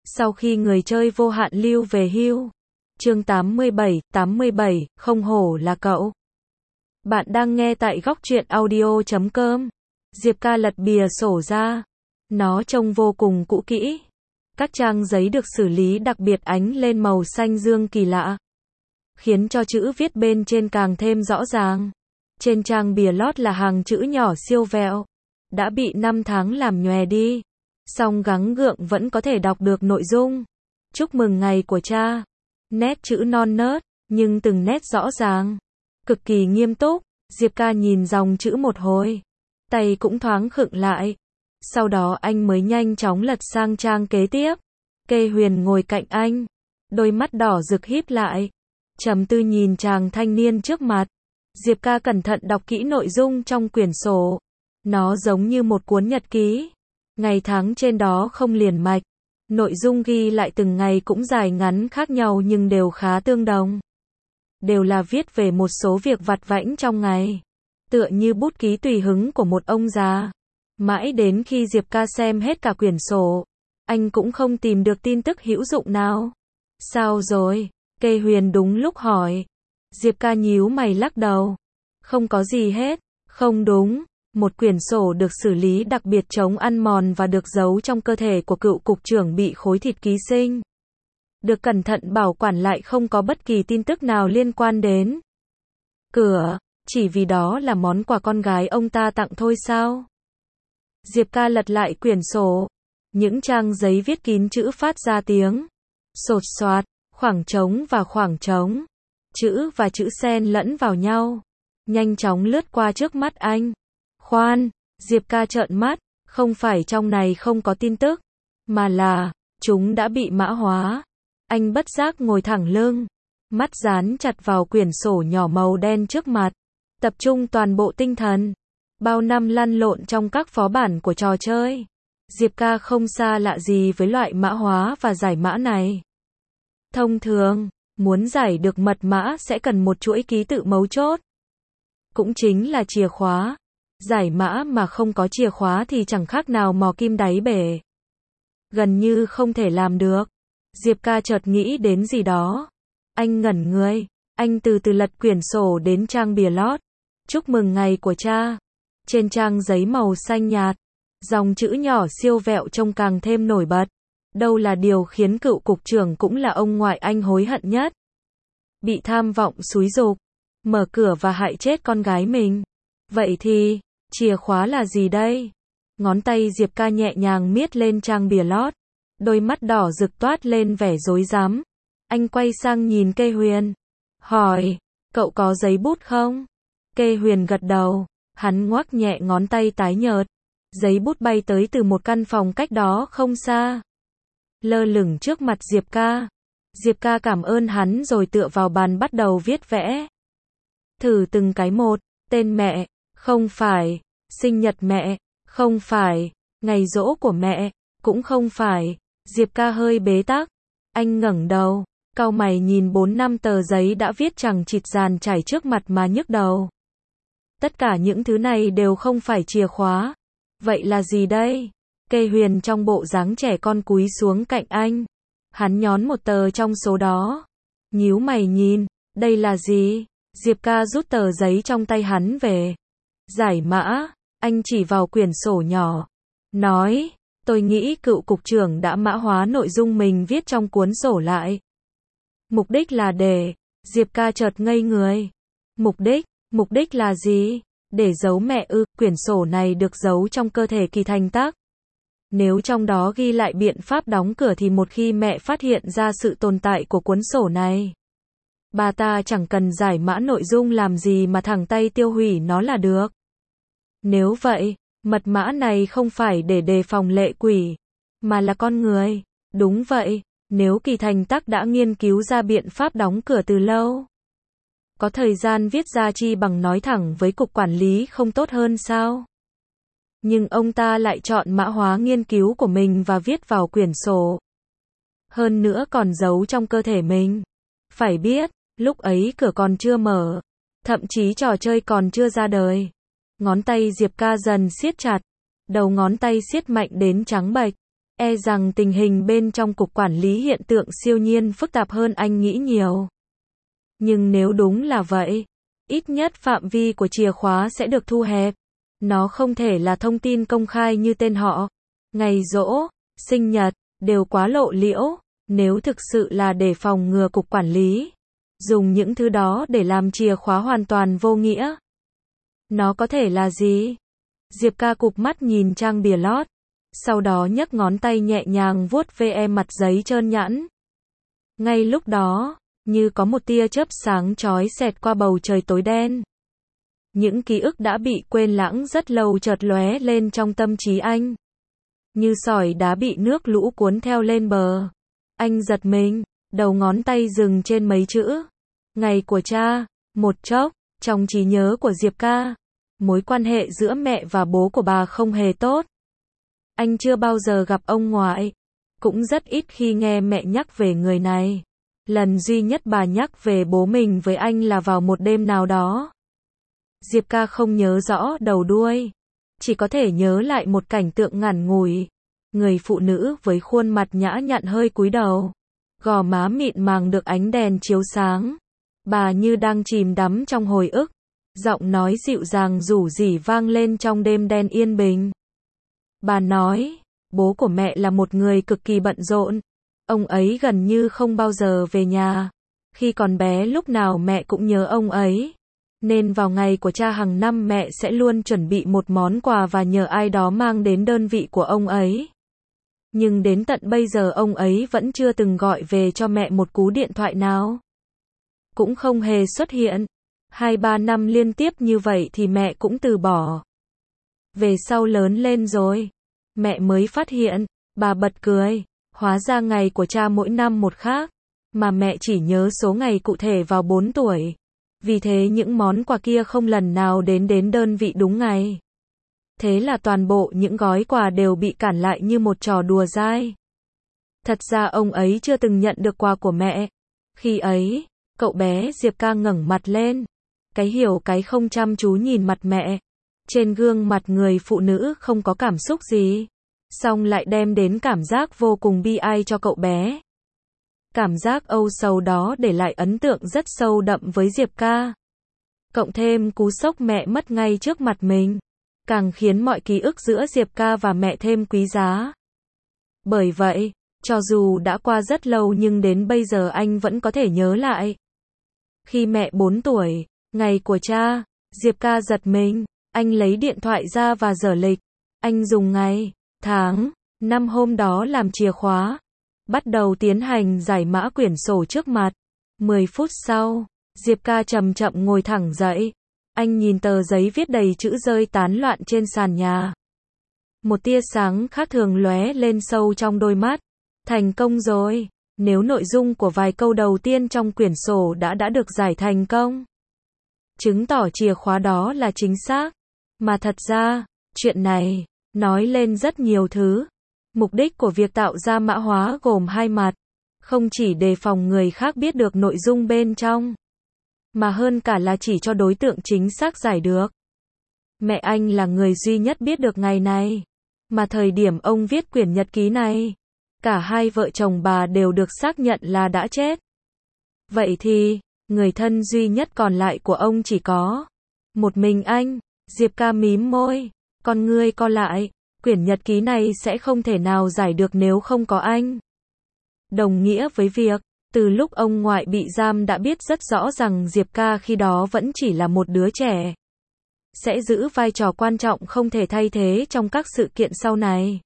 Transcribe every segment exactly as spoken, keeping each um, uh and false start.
Sau khi người chơi vô hạn lưu về hưu. Chương tám mươi bảy, tám mươi bảy, không hổ là cậu. Bạn đang nghe tại góc truyện audio chấm com. Diệp Ca lật bìa sổ ra. Nó trông vô cùng cũ kỹ. Các trang giấy được xử lý đặc biệt ánh lên màu xanh dương kỳ lạ, khiến cho chữ viết bên trên càng thêm rõ ràng. Trên trang bìa lót là hàng chữ nhỏ siêu vẹo, đã bị năm tháng làm nhòe đi, song gắng gượng vẫn có thể đọc được nội dung. Chúc mừng ngày của cha. Nét chữ non nớt, nhưng từng nét rõ ràng, cực kỳ nghiêm túc. Diệp Ca nhìn dòng chữ một hồi, tay cũng thoáng khựng lại. Sau đó anh mới nhanh chóng lật sang trang kế tiếp. Kê Huyền ngồi cạnh anh, đôi mắt đỏ rực híp lại, trầm tư nhìn chàng thanh niên trước mặt. Diệp Ca cẩn thận đọc kỹ nội dung trong quyển sổ. Nó giống như một cuốn nhật ký. Ngày tháng trên đó không liền mạch. Nội dung ghi lại từng ngày cũng dài ngắn khác nhau nhưng đều khá tương đồng. Đều là viết về một số việc vặt vãnh trong ngày. Tựa như bút ký tùy hứng của một ông già. Mãi đến khi Diệp Ca xem hết cả quyển sổ, anh cũng không tìm được tin tức hữu dụng nào. Sao rồi? Kê Huyền đúng lúc hỏi. Diệp Ca nhíu mày lắc đầu. Không có gì hết. Không đúng. Một quyển sổ được xử lý đặc biệt chống ăn mòn và được giấu trong cơ thể của cựu cục trưởng bị khối thịt ký sinh. Được cẩn thận bảo quản lại không có bất kỳ tin tức nào liên quan đến cửa, chỉ vì đó là món quà con gái ông ta tặng thôi sao? Diệp Ca lật lại quyển sổ. Những trang giấy viết kín chữ phát ra tiếng sột soạt, khoảng trống và khoảng trống. Chữ và chữ xen lẫn vào nhau, nhanh chóng lướt qua trước mắt anh. Khoan, Diệp Ca trợn mắt, không phải trong này không có tin tức, mà là, chúng đã bị mã hóa. Anh bất giác ngồi thẳng lưng, mắt dán chặt vào quyển sổ nhỏ màu đen trước mặt, tập trung toàn bộ tinh thần. Bao năm lăn lộn trong các phó bản của trò chơi, Diệp Ca không xa lạ gì với loại mã hóa và giải mã này. Thông thường, muốn giải được mật mã sẽ cần một chuỗi ký tự mấu chốt, cũng chính là chìa khóa. Giải mã mà không có chìa khóa thì chẳng khác nào mò kim đáy bể. Gần như không thể làm được. Diệp Ca chợt nghĩ đến gì đó. Anh ngẩn người, anh từ từ lật quyển sổ đến trang bìa lót. Chúc mừng ngày của cha. Trên trang giấy màu xanh nhạt, dòng chữ nhỏ siêu vẹo trông càng thêm nổi bật. Đâu là điều khiến cựu cục trưởng cũng là ông ngoại anh hối hận nhất. Bị tham vọng xúi giục, mở cửa và hại chết con gái mình. Vậy thì, chìa khóa là gì đây? Ngón tay Diệp Ca nhẹ nhàng miết lên trang bìa lót. Đôi mắt đỏ rực toát lên vẻ rối rắm. Anh quay sang nhìn Kê Huyền, hỏi, cậu có giấy bút không? Kê Huyền gật đầu, hắn ngoắc nhẹ ngón tay tái nhợt. Giấy bút bay tới từ một căn phòng cách đó không xa, lơ lửng trước mặt Diệp Ca. Diệp Ca cảm ơn hắn rồi tựa vào bàn bắt đầu viết vẽ. Thử từng cái một, tên mẹ, không phải, sinh nhật mẹ, không phải, ngày giỗ của mẹ, cũng không phải. Diệp Ca hơi bế tắc. Anh ngẩng đầu, cau mày nhìn bốn năm tờ giấy đã viết chằng chịt dàn trải trước mặt mà nhức đầu. Tất cả những thứ này đều không phải chìa khóa. Vậy là gì đây? Kê Huyền trong bộ dáng trẻ con cúi xuống cạnh anh. Hắn nhón một tờ trong số đó. Nhíu mày nhìn, đây là gì? Diệp Ca rút tờ giấy trong tay hắn về. Giải mã, anh chỉ vào quyển sổ nhỏ. Nói, tôi nghĩ cựu cục trưởng đã mã hóa nội dung mình viết trong cuốn sổ lại. Mục đích là để, Diệp Ca chợt ngây người. Mục đích, mục đích là gì? Để giấu mẹ ư? Quyển sổ này được giấu trong cơ thể Kỳ Thành Tắc. Nếu trong đó ghi lại biện pháp đóng cửa thì một khi mẹ phát hiện ra sự tồn tại của cuốn sổ này, bà ta chẳng cần giải mã nội dung làm gì mà thẳng tay tiêu hủy nó là được. Nếu vậy, mật mã này không phải để đề phòng lệ quỷ, mà là con người. Đúng vậy, nếu Kỳ Thành Tắc đã nghiên cứu ra biện pháp đóng cửa từ lâu, có thời gian viết ra chi bằng nói thẳng với cục quản lý không tốt hơn sao? Nhưng ông ta lại chọn mã hóa nghiên cứu của mình và viết vào quyển sổ. Hơn nữa còn giấu trong cơ thể mình. Phải biết, lúc ấy cửa còn chưa mở, thậm chí trò chơi còn chưa ra đời. Ngón tay Diệp Ca dần siết chặt, đầu ngón tay siết mạnh đến trắng bệch. E rằng tình hình bên trong cục quản lý hiện tượng siêu nhiên phức tạp hơn anh nghĩ nhiều. Nhưng nếu đúng là vậy, ít nhất phạm vi của chìa khóa sẽ được thu hẹp. Nó không thể là thông tin công khai như tên họ, ngày giỗ, sinh nhật, đều quá lộ liễu. Nếu thực sự là để phòng ngừa cục quản lý dùng những thứ đó để làm chìa khóa hoàn toàn vô nghĩa. Nó có thể là gì? Diệp Ca cụp mắt nhìn trang bìa lót, sau đó nhấc ngón tay nhẹ nhàng vuốt ve mặt giấy trơn nhẵn. Ngay lúc đó, như có một tia chớp sáng chói xẹt qua bầu trời tối đen. Những ký ức đã bị quên lãng rất lâu chợt lóe lên trong tâm trí anh. Như sỏi đá bị nước lũ cuốn theo lên bờ. Anh giật mình, đầu ngón tay dừng trên mấy chữ. Ngày của cha, một chốc, trong trí nhớ của Diệp Ca, mối quan hệ giữa mẹ và bố của bà không hề tốt. Anh chưa bao giờ gặp ông ngoại, cũng rất ít khi nghe mẹ nhắc về người này. Lần duy nhất bà nhắc về bố mình với anh là vào một đêm nào đó. Diệp Ca không nhớ rõ đầu đuôi, chỉ có thể nhớ lại một cảnh tượng ngắn ngủi. Người phụ nữ với khuôn mặt nhã nhặn hơi cúi đầu, gò má mịn màng được ánh đèn chiếu sáng. Bà như đang chìm đắm trong hồi ức, giọng nói dịu dàng rủ rỉ vang lên trong đêm đen yên bình. Bà nói, bố của mẹ là một người cực kỳ bận rộn. Ông ấy gần như không bao giờ về nhà. Khi còn bé lúc nào mẹ cũng nhớ ông ấy. Nên vào ngày của cha hàng năm mẹ sẽ luôn chuẩn bị một món quà và nhờ ai đó mang đến đơn vị của ông ấy. Nhưng đến tận bây giờ ông ấy vẫn chưa từng gọi về cho mẹ một cú điện thoại nào. Cũng không hề xuất hiện. Hai ba năm liên tiếp như vậy thì mẹ cũng từ bỏ. Về sau lớn lên rồi, mẹ mới phát hiện, bà bật cười. Hóa ra ngày của cha mỗi năm một khác, mà mẹ chỉ nhớ số ngày cụ thể vào bốn tuổi. Vì thế những món quà kia không lần nào đến đến đơn vị đúng ngày. Thế là toàn bộ những gói quà đều bị cản lại như một trò đùa dai. Thật ra ông ấy chưa từng nhận được quà của mẹ. Khi ấy, cậu bé Diệp Ca ngẩng mặt lên. Cái hiểu cái không chăm chú nhìn mặt mẹ. Trên gương mặt người phụ nữ không có cảm xúc gì. Xong lại đem đến cảm giác vô cùng bi ai cho cậu bé. Cảm giác âu sầu đó để lại ấn tượng rất sâu đậm với Diệp Ca. Cộng thêm cú sốc mẹ mất ngay trước mặt mình, càng khiến mọi ký ức giữa Diệp Ca và mẹ thêm quý giá. Bởi vậy, cho dù đã qua rất lâu nhưng đến bây giờ anh vẫn có thể nhớ lại. Khi mẹ bốn tuổi, ngày của cha, Diệp Ca giật mình, anh lấy điện thoại ra và dở lịch. Anh dùng ngày, tháng, năm hôm đó làm chìa khóa. Bắt đầu tiến hành giải mã quyển sổ trước mặt. mười phút sau, Diệp Ca chậm chậm ngồi thẳng dậy. Anh nhìn tờ giấy viết đầy chữ rơi tán loạn trên sàn nhà. Một tia sáng khác thường lóe lên sâu trong đôi mắt. Thành công rồi. Nếu nội dung của vài câu đầu tiên trong quyển sổ đã đã được giải thành công, chứng tỏ chìa khóa đó là chính xác. Mà thật ra, chuyện này nói lên rất nhiều thứ. Mục đích của việc tạo ra mã hóa gồm hai mặt. Không chỉ đề phòng người khác biết được nội dung bên trong, mà hơn cả là chỉ cho đối tượng chính xác giải được. Mẹ anh là người duy nhất biết được ngày này. Mà thời điểm ông viết quyển nhật ký này, cả hai vợ chồng bà đều được xác nhận là đã chết. Vậy thì, người thân duy nhất còn lại của ông chỉ có một mình anh. Diệp Ca mím môi, con ngươi co lại. Quyển nhật ký này sẽ không thể nào giải được nếu không có anh. Đồng nghĩa với việc, từ lúc ông ngoại bị giam đã biết rất rõ rằng Diệp Ca khi đó vẫn chỉ là một đứa trẻ. Sẽ giữ vai trò quan trọng không thể thay thế trong các sự kiện sau này.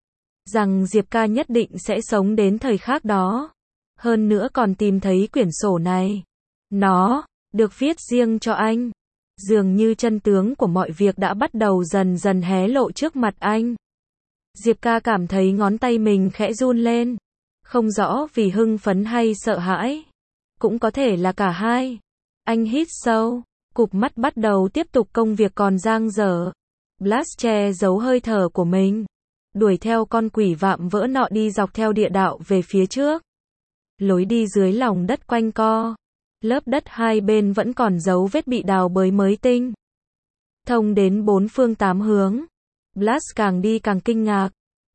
Rằng Diệp Ca nhất định sẽ sống đến thời khắc đó. Hơn nữa còn tìm thấy quyển sổ này. Nó được viết riêng cho anh. Dường như chân tướng của mọi việc đã bắt đầu dần dần hé lộ trước mặt anh. Diệp Ca cảm thấy ngón tay mình khẽ run lên. Không rõ vì hưng phấn hay sợ hãi. Cũng có thể là cả hai. Anh hít sâu, cụp mắt bắt đầu tiếp tục công việc còn dang dở. Blast che giấu hơi thở của mình. Đuổi theo con quỷ vạm vỡ nọ đi dọc theo địa đạo về phía trước. Lối đi dưới lòng đất quanh co. Lớp đất hai bên vẫn còn dấu vết bị đào bới mới tinh. Thông đến bốn phương tám hướng. Blast càng đi càng kinh ngạc.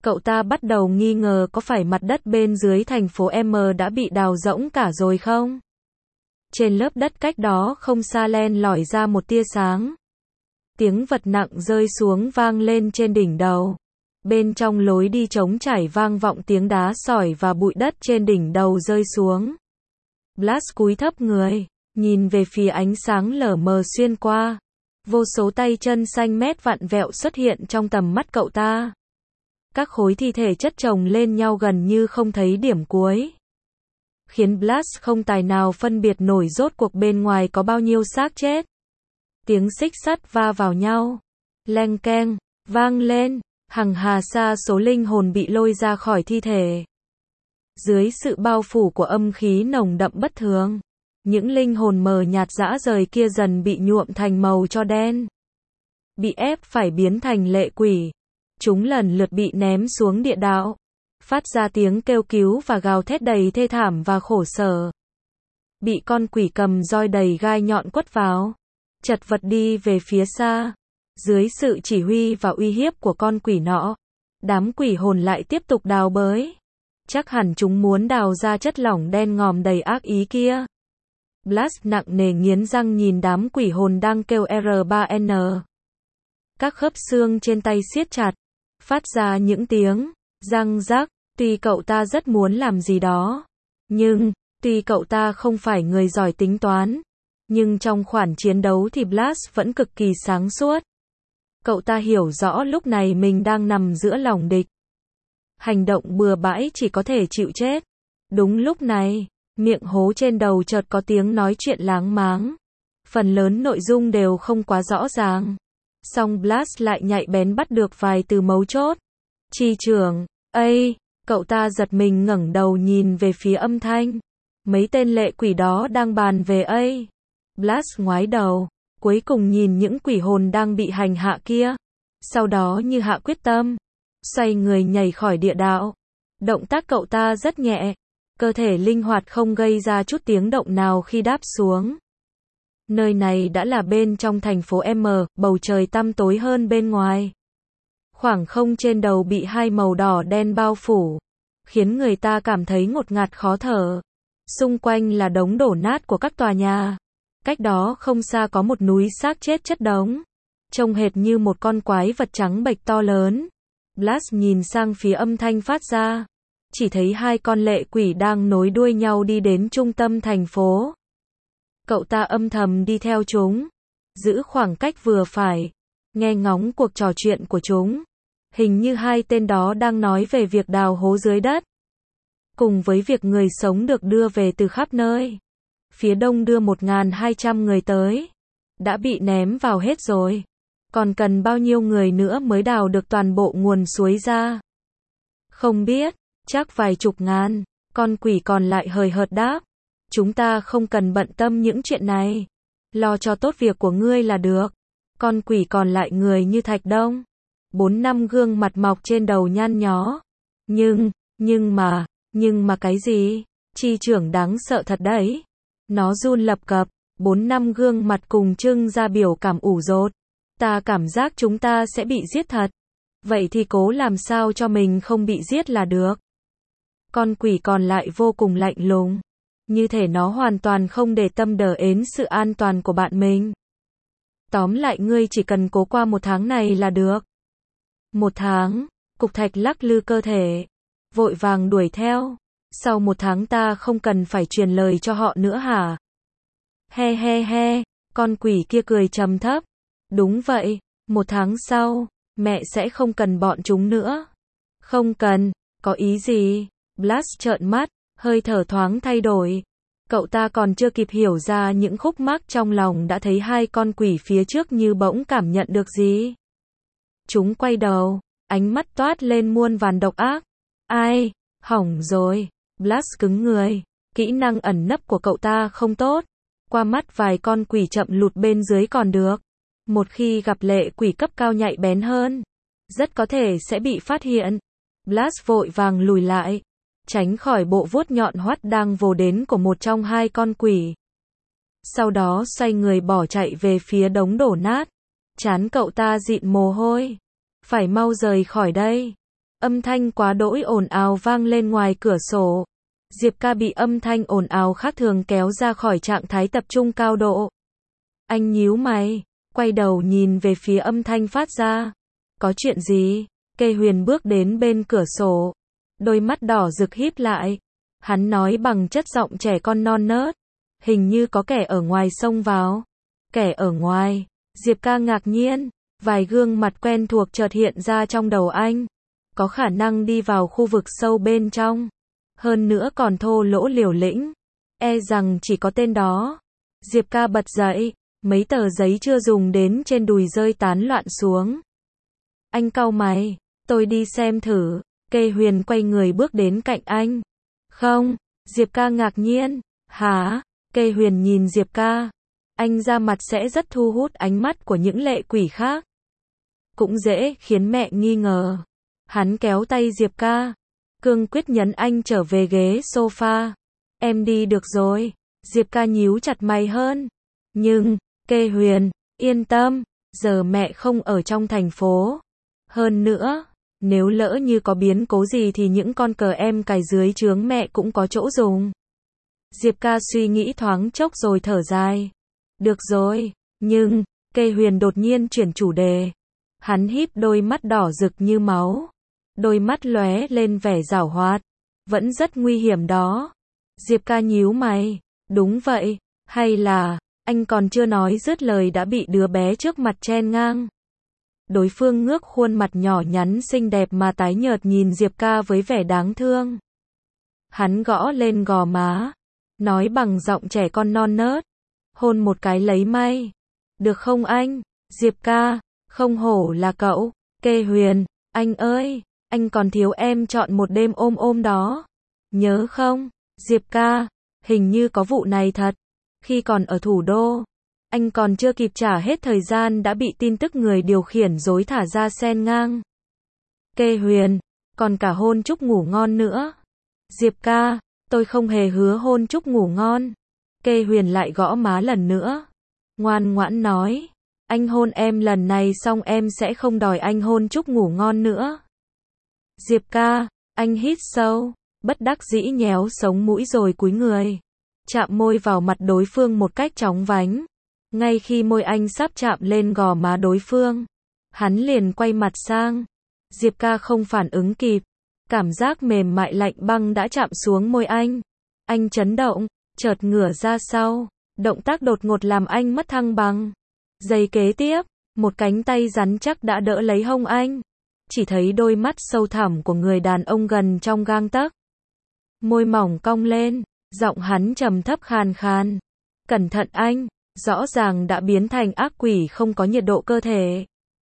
Cậu ta bắt đầu nghi ngờ có phải mặt đất bên dưới thành phố M đã bị đào rỗng cả rồi không? Trên lớp đất cách đó không xa len lỏi ra một tia sáng. Tiếng vật nặng rơi xuống vang lên trên đỉnh đầu. Bên trong lối đi trống trải vang vọng tiếng đá sỏi và bụi đất trên đỉnh đầu rơi xuống. Blas cúi thấp người, nhìn về phía ánh sáng lờ mờ xuyên qua. Vô số tay chân xanh mét vặn vẹo xuất hiện trong tầm mắt cậu ta. Các khối thi thể chất chồng lên nhau gần như không thấy điểm cuối. Khiến Blas không tài nào phân biệt nổi rốt cuộc bên ngoài có bao nhiêu xác chết. Tiếng xích sắt va vào nhau. Leng keng, vang lên. Hằng hà sa số linh hồn bị lôi ra khỏi thi thể. Dưới sự bao phủ của âm khí nồng đậm bất thường, những linh hồn mờ nhạt rã rời kia dần bị nhuộm thành màu tro đen. Bị ép phải biến thành lệ quỷ. Chúng lần lượt bị ném xuống địa đạo, phát ra tiếng kêu cứu và gào thét đầy thê thảm và khổ sở. Bị con quỷ cầm roi đầy gai nhọn quất vào, chật vật đi về phía xa. Dưới sự chỉ huy và uy hiếp của con quỷ nọ, đám quỷ hồn lại tiếp tục đào bới. Chắc hẳn chúng muốn đào ra chất lỏng đen ngòm đầy ác ý kia. Blas nặng nề nghiến răng nhìn đám quỷ hồn đang kêu R ba N. Các khớp xương trên tay siết chặt, phát ra những tiếng răng rắc. Tuy cậu ta rất muốn làm gì đó, nhưng tuy cậu ta không phải người giỏi tính toán, nhưng trong khoản chiến đấu thì Blas vẫn cực kỳ sáng suốt. Cậu ta hiểu rõ lúc này mình đang nằm giữa lòng địch. Hành động bừa bãi chỉ có thể chịu chết. Đúng lúc này, miệng hố trên đầu chợt có tiếng nói chuyện láng máng. Phần lớn nội dung đều không quá rõ ràng. Song Blas lại nhạy bén bắt được vài từ mấu chốt. Chi trưởng, ây, cậu ta giật mình ngẩng đầu nhìn về phía âm thanh. Mấy tên lệ quỷ đó đang bàn về ây. Blas ngoái đầu, cuối cùng nhìn những quỷ hồn đang bị hành hạ kia. Sau đó như hạ quyết tâm, xoay người nhảy khỏi địa đạo. Động tác cậu ta rất nhẹ, cơ thể linh hoạt không gây ra chút tiếng động nào khi đáp xuống. Nơi này đã là bên trong thành phố M, bầu trời tăm tối hơn bên ngoài. Khoảng không trên đầu bị hai màu đỏ đen bao phủ, khiến người ta cảm thấy ngột ngạt khó thở. Xung quanh là đống đổ nát của các tòa nhà. Cách đó không xa có một núi xác chết chất đống, trông hệt như một con quái vật trắng bệch to lớn. Blas nhìn sang phía âm thanh phát ra, chỉ thấy hai con lệ quỷ đang nối đuôi nhau đi đến trung tâm thành phố. Cậu ta âm thầm đi theo chúng, giữ khoảng cách vừa phải, nghe ngóng cuộc trò chuyện của chúng. Hình như hai tên đó đang nói về việc đào hố dưới đất, cùng với việc người sống được đưa về từ khắp nơi. Phía đông đưa một nghìn hai trăm người tới, đã bị ném vào hết rồi. Còn cần bao nhiêu người nữa mới đào được toàn bộ nguồn suối ra? Không biết, chắc vài chục ngàn. Con quỷ còn lại hời hợt đáp. Chúng ta không cần bận tâm những chuyện này. Lo cho tốt việc của ngươi là được. Con quỷ còn lại người như thạch đông. Bốn năm gương mặt mọc trên đầu nhăn nhó. Nhưng, nhưng mà, nhưng mà cái gì? Chi trưởng đáng sợ thật đấy. Nó run lập cập, bốn năm gương mặt cùng trưng ra biểu cảm ủ rột. Ta cảm giác chúng ta sẽ bị giết thật. Vậy thì cố làm sao cho mình không bị giết là được. Con quỷ còn lại vô cùng lạnh lùng. Như thể nó hoàn toàn không để tâm đờ ến sự an toàn của bạn mình. Tóm lại ngươi chỉ cần cố qua một tháng này là được. Một tháng, cục thạch lắc lư cơ thể, vội vàng đuổi theo. Sau một tháng ta không cần phải truyền lời cho họ nữa hả? He he he, con quỷ kia cười trầm thấp. Đúng vậy, một tháng sau, mẹ sẽ không cần bọn chúng nữa. Không cần, có ý gì? Blas trợn mắt, hơi thở thoáng thay đổi. Cậu ta còn chưa kịp hiểu ra những khúc mắc trong lòng đã thấy hai con quỷ phía trước như bỗng cảm nhận được gì. Chúng quay đầu, ánh mắt toát lên muôn vàn độc ác. Ai? Hỏng rồi. Blas cứng người. Kỹ năng ẩn nấp của cậu ta không tốt. Qua mắt vài con quỷ chậm lụt bên dưới còn được. Một khi gặp lệ quỷ cấp cao nhạy bén hơn, rất có thể sẽ bị phát hiện. Blas vội vàng lùi lại, tránh khỏi bộ vuốt nhọn hoắt đang vồ đến của một trong hai con quỷ. Sau đó xoay người bỏ chạy về phía đống đổ nát. Trán cậu ta dịn mồ hôi. Phải mau rời khỏi đây. Âm thanh quá đỗi ồn ào vang lên ngoài cửa sổ. Diệp Ca bị âm thanh ồn ào khác thường kéo ra khỏi trạng thái tập trung cao độ. Anh nhíu mày, quay đầu nhìn về phía âm thanh phát ra. Có chuyện gì? Kê Huyền bước đến bên cửa sổ, đôi mắt đỏ rực híp lại. Hắn nói bằng chất giọng trẻ con non nớt. Hình như có kẻ ở ngoài xông vào. Kẻ ở ngoài? Diệp Ca ngạc nhiên, vài gương mặt quen thuộc chợt hiện ra trong đầu anh. Có khả năng đi vào khu vực sâu bên trong. Hơn nữa còn thô lỗ liều lĩnh. E rằng chỉ có tên đó. Diệp Ca bật dậy, mấy tờ giấy chưa dùng đến trên đùi rơi tán loạn xuống. Anh cau mày, tôi đi xem thử. Kê Huyền quay người bước đến cạnh anh. Không, Diệp Ca ngạc nhiên. Hả? Kê Huyền nhìn Diệp Ca. Anh ra mặt sẽ rất thu hút ánh mắt của những lệ quỷ khác. Cũng dễ khiến mẹ nghi ngờ. Hắn kéo tay Diệp Ca, cương quyết nhấn anh trở về ghế sofa. Em đi được rồi. Diệp Ca nhíu chặt mày hơn. Nhưng, Kê Huyền, yên tâm, giờ mẹ không ở trong thành phố. Hơn nữa, nếu lỡ như có biến cố gì thì những con cờ em cài dưới trướng mẹ cũng có chỗ dùng. Diệp Ca suy nghĩ thoáng chốc rồi thở dài. Được rồi, nhưng, Kê Huyền đột nhiên chuyển chủ đề. Hắn híp đôi mắt đỏ rực như máu. Đôi mắt lóe lên vẻ giảo hoạt. Vẫn rất nguy hiểm đó. Diệp Ca nhíu mày. Đúng vậy, hay là, anh còn chưa nói dứt lời đã bị đứa bé trước mặt chen ngang. Đối phương ngước khuôn mặt nhỏ nhắn xinh đẹp mà tái nhợt nhìn Diệp Ca với vẻ đáng thương. Hắn gõ lên gò má, nói bằng giọng trẻ con non nớt. Hôn một cái lấy may. Được không anh? Diệp Ca, không hổ là cậu. Kê Huyền, anh ơi, anh còn thiếu em chọn một đêm ôm ôm đó. Nhớ không? Diệp Ca, hình như có vụ này thật. Khi còn ở thủ đô, anh còn chưa kịp trả hết thời gian đã bị tin tức người điều khiển dối thả ra sen ngang. Kê Huyền, còn cả hôn chúc ngủ ngon nữa. Diệp Ca, tôi không hề hứa hôn chúc ngủ ngon. Kê Huyền lại gõ má lần nữa. Ngoan ngoãn nói, anh hôn em lần này xong em sẽ không đòi anh hôn chúc ngủ ngon nữa. Diệp Ca, anh hít sâu, bất đắc dĩ nhéo sống mũi rồi cúi người. Chạm môi vào mặt đối phương một cách chóng vánh. Ngay khi môi anh sắp chạm lên gò má đối phương, hắn liền quay mặt sang. Diệp Ca không phản ứng kịp. Cảm giác mềm mại lạnh băng đã chạm xuống môi anh. Anh chấn động, chợt ngửa ra sau. Động tác đột ngột làm anh mất thăng bằng. Giây kế tiếp, một cánh tay rắn chắc đã đỡ lấy hông anh. Chỉ thấy đôi mắt sâu thẳm của người đàn ông gần trong gang tấc. Môi mỏng cong lên, giọng hắn trầm thấp khàn khàn. Cẩn thận anh, rõ ràng đã biến thành ác quỷ không có nhiệt độ cơ thể.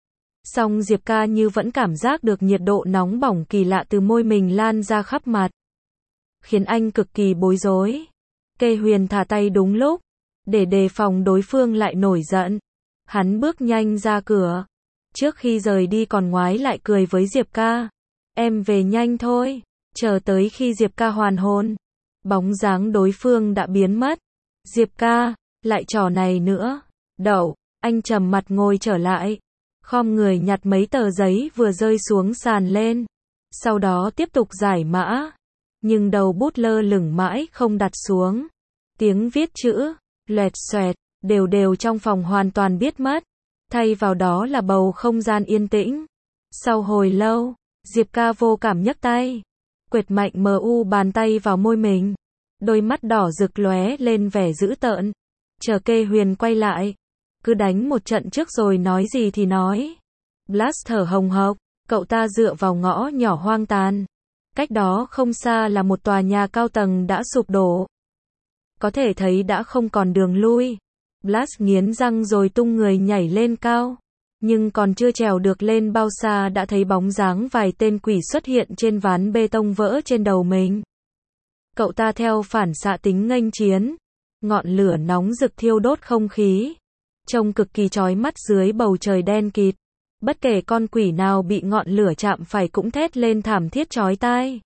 Song Diệp Ca như vẫn cảm giác được nhiệt độ nóng bỏng kỳ lạ từ môi mình lan ra khắp mặt. Khiến anh cực kỳ bối rối. Kê Huyền thả tay đúng lúc, để đề phòng đối phương lại nổi giận. Hắn bước nhanh ra cửa. Trước khi rời đi còn ngoái lại cười với Diệp Ca. Em về nhanh thôi. Chờ tới khi Diệp Ca hoàn hồn, bóng dáng đối phương đã biến mất. Diệp Ca, lại trò này nữa. Đậu, anh trầm mặt ngồi trở lại. Khom người nhặt mấy tờ giấy vừa rơi xuống sàn lên. Sau đó tiếp tục giải mã. Nhưng đầu bút lơ lửng mãi không đặt xuống. Tiếng viết chữ, loẹt xoẹt, đều đều trong phòng hoàn toàn biết mất. Thay vào đó là bầu không gian yên tĩnh. Sau hồi lâu, Diệp Ca vô cảm nhấc tay. Quệt mạnh mờ u bàn tay vào môi mình. Đôi mắt đỏ rực lóe lên vẻ dữ tợn. Chờ Kê Huyền quay lại. Cứ đánh một trận trước rồi nói gì thì nói. Blast thở hồng hộc. Cậu ta dựa vào ngõ nhỏ hoang tàn. Cách đó không xa là một tòa nhà cao tầng đã sụp đổ. Có thể thấy đã không còn đường lui. Blast nghiến răng rồi tung người nhảy lên cao. Nhưng còn chưa trèo được lên bao xa đã thấy bóng dáng vài tên quỷ xuất hiện trên ván bê tông vỡ trên đầu mình. Cậu ta theo phản xạ tính nghênh chiến. Ngọn lửa nóng rực thiêu đốt không khí. Trông cực kỳ chói mắt dưới bầu trời đen kịt. Bất kể con quỷ nào bị ngọn lửa chạm phải cũng thét lên thảm thiết chói tai.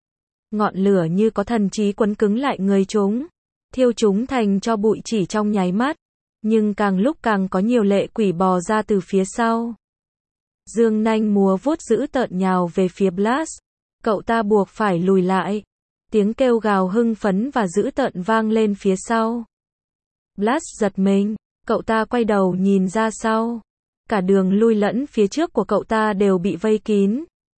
Ngọn lửa như có thần trí quấn cứng lại người chúng. Thiêu chúng thành tro bụi chỉ trong nháy mắt. Nhưng càng lúc càng có nhiều lệ quỷ bò ra từ phía sau. Dương nanh múa vuốt dữ tợn nhào về phía Blast. Cậu ta buộc phải lùi lại. Tiếng kêu gào hưng phấn và dữ tợn vang lên phía sau. Blast giật mình. Cậu ta quay đầu nhìn ra sau. Cả đường lui lẫn phía trước của cậu ta đều bị vây kín.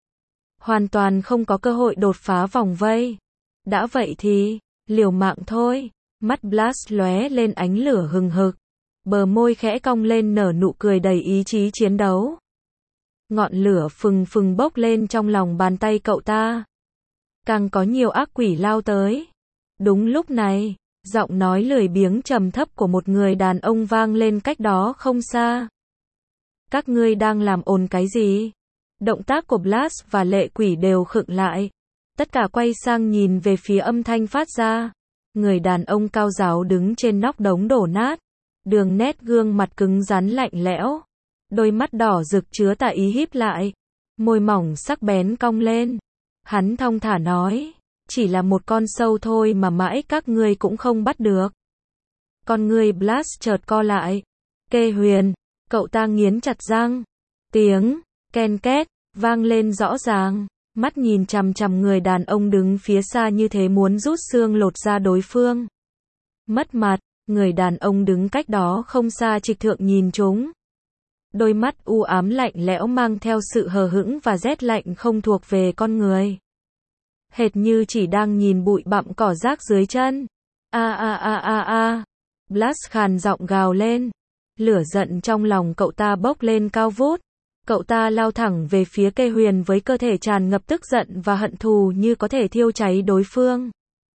Hoàn toàn không có cơ hội đột phá vòng vây. Đã vậy thì, liều mạng thôi. Mắt Blast lóe lên ánh lửa hừng hực. Bờ môi khẽ cong lên nở nụ cười đầy ý chí chiến đấu. Ngọn lửa phừng phừng bốc lên trong lòng bàn tay cậu ta. Càng có nhiều ác quỷ lao tới. Đúng lúc này, giọng nói lười biếng trầm thấp của một người đàn ông vang lên cách đó không xa. Các ngươi đang làm ồn cái gì? Động tác của Blast và lệ quỷ đều khựng lại. Tất cả quay sang nhìn về phía âm thanh phát ra. Người đàn ông cao ráo đứng trên nóc đống đổ nát. Đường nét gương mặt cứng rắn lạnh lẽo. Đôi mắt đỏ rực chứa tà ý híp lại. Môi mỏng sắc bén cong lên. Hắn thong thả nói. Chỉ là một con sâu thôi mà mãi các ngươi cũng không bắt được. Con ngươi Blast chợt co lại. Kê Huyền. Cậu ta nghiến chặt răng. Tiếng ken két vang lên rõ ràng. Mắt nhìn chằm chằm người đàn ông đứng phía xa như thế muốn rút xương lột da đối phương. Mất mặt, người đàn ông đứng cách đó không xa trịch thượng nhìn chúng. Đôi mắt u ám lạnh lẽo mang theo sự hờ hững và rét lạnh không thuộc về con người. Hệt như chỉ đang nhìn bụi bặm cỏ rác dưới chân. A a a a a. Blast khàn giọng gào lên. Lửa giận trong lòng cậu ta bốc lên cao vút. Cậu ta lao thẳng về phía Kê Huyền với cơ thể tràn ngập tức giận và hận thù như có thể thiêu cháy đối phương.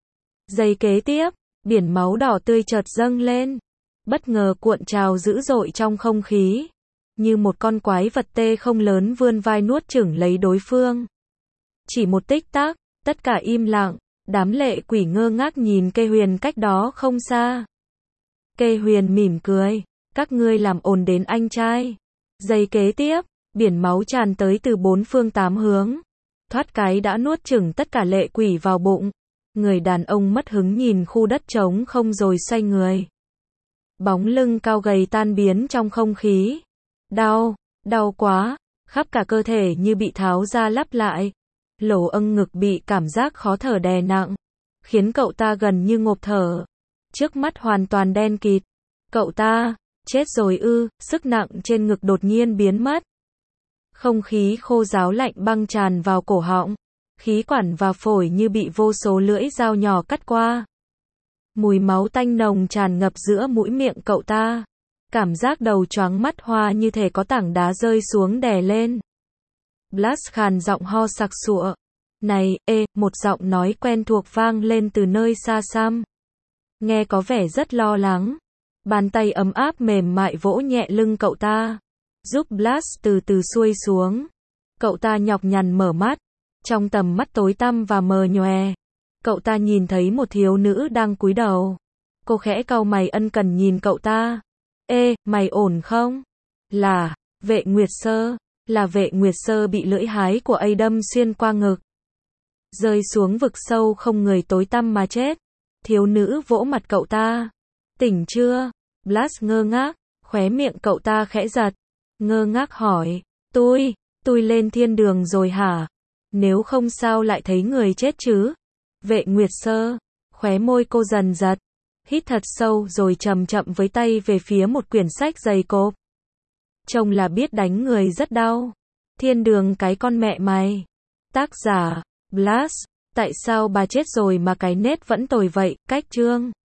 Giây kế tiếp, biển máu đỏ tươi chợt dâng lên. Bất ngờ cuộn trào dữ dội trong không khí. Như một con quái vật tê không lớn vươn vai nuốt chửng lấy đối phương. Chỉ một tích tắc, tất cả im lặng. Đám lệ quỷ ngơ ngác nhìn Kê Huyền cách đó không xa. Kê Huyền mỉm cười. Các ngươi làm ồn đến anh trai. Giây kế tiếp, biển máu tràn tới từ bốn phương tám hướng. Thoát cái đã nuốt chửng tất cả lệ quỷ vào bụng. Người đàn ông mất hứng nhìn khu đất trống không rồi xoay người. Bóng lưng cao gầy tan biến trong không khí. Đau, đau quá, khắp cả cơ thể như bị tháo ra lắp lại. Lỗ âng ngực bị cảm giác khó thở đè nặng, khiến cậu ta gần như ngộp thở. Trước mắt hoàn toàn đen kịt. Cậu ta, chết rồi ư, sức nặng trên ngực đột nhiên biến mất. Không khí khô ráo lạnh băng tràn vào cổ họng. Khí quản và phổi như bị vô số lưỡi dao nhỏ cắt qua. Mùi máu tanh nồng tràn ngập giữa mũi miệng cậu ta. Cảm giác đầu choáng mắt hoa như thể có tảng đá rơi xuống đè lên. Blast khàn giọng ho sặc sụa. Này, ê, một giọng nói quen thuộc vang lên từ nơi xa xăm. Nghe có vẻ rất lo lắng. Bàn tay ấm áp mềm mại vỗ nhẹ lưng cậu ta. Giúp Blast từ từ xuôi xuống. Cậu ta nhọc nhằn mở mắt. Trong tầm mắt tối tăm và mờ nhòe. Cậu ta nhìn thấy một thiếu nữ đang cúi đầu. Cô khẽ cau mày ân cần nhìn cậu ta. Ê, mày ổn không? Là, Vệ Nguyệt Sơ. Là Vệ Nguyệt Sơ bị lưỡi hái của ấy đâm xuyên qua ngực. Rơi xuống vực sâu không người tối tăm mà chết. Thiếu nữ vỗ mặt cậu ta. Tỉnh chưa? Blast ngơ ngác, khóe miệng cậu ta khẽ giật. Ngơ ngác hỏi. Tôi, tôi lên thiên đường rồi hả? Nếu không sao lại thấy người chết chứ? Vệ Nguyệt Sơ, khóe môi cô dần giật. Hít thật sâu rồi chậm chậm với tay về phía một quyển sách dày cộp. Trông là biết đánh người rất đau. Thiên đường cái con mẹ mày. Tác giả, Blast. Tại sao bà chết rồi mà cái nết vẫn tồi vậy? Cách chương.